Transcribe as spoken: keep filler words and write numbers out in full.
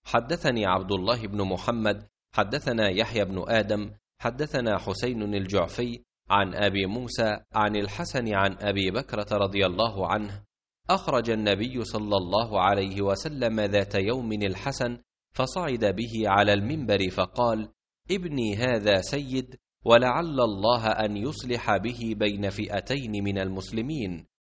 حدثني عبد الله بن محمد حدثنا يحيى بن آدم حدثنا حسين الجعفي عن أبي موسى عن الحسن عن أبي بكرة رضي الله عنه: أخرج النبي صلى الله عليه وسلم ذات يوم الحسن فصعد به على المنبر فقال: ابني هذا سيد، ولعل الله أن يصلح به بين فئتين من المسلمين،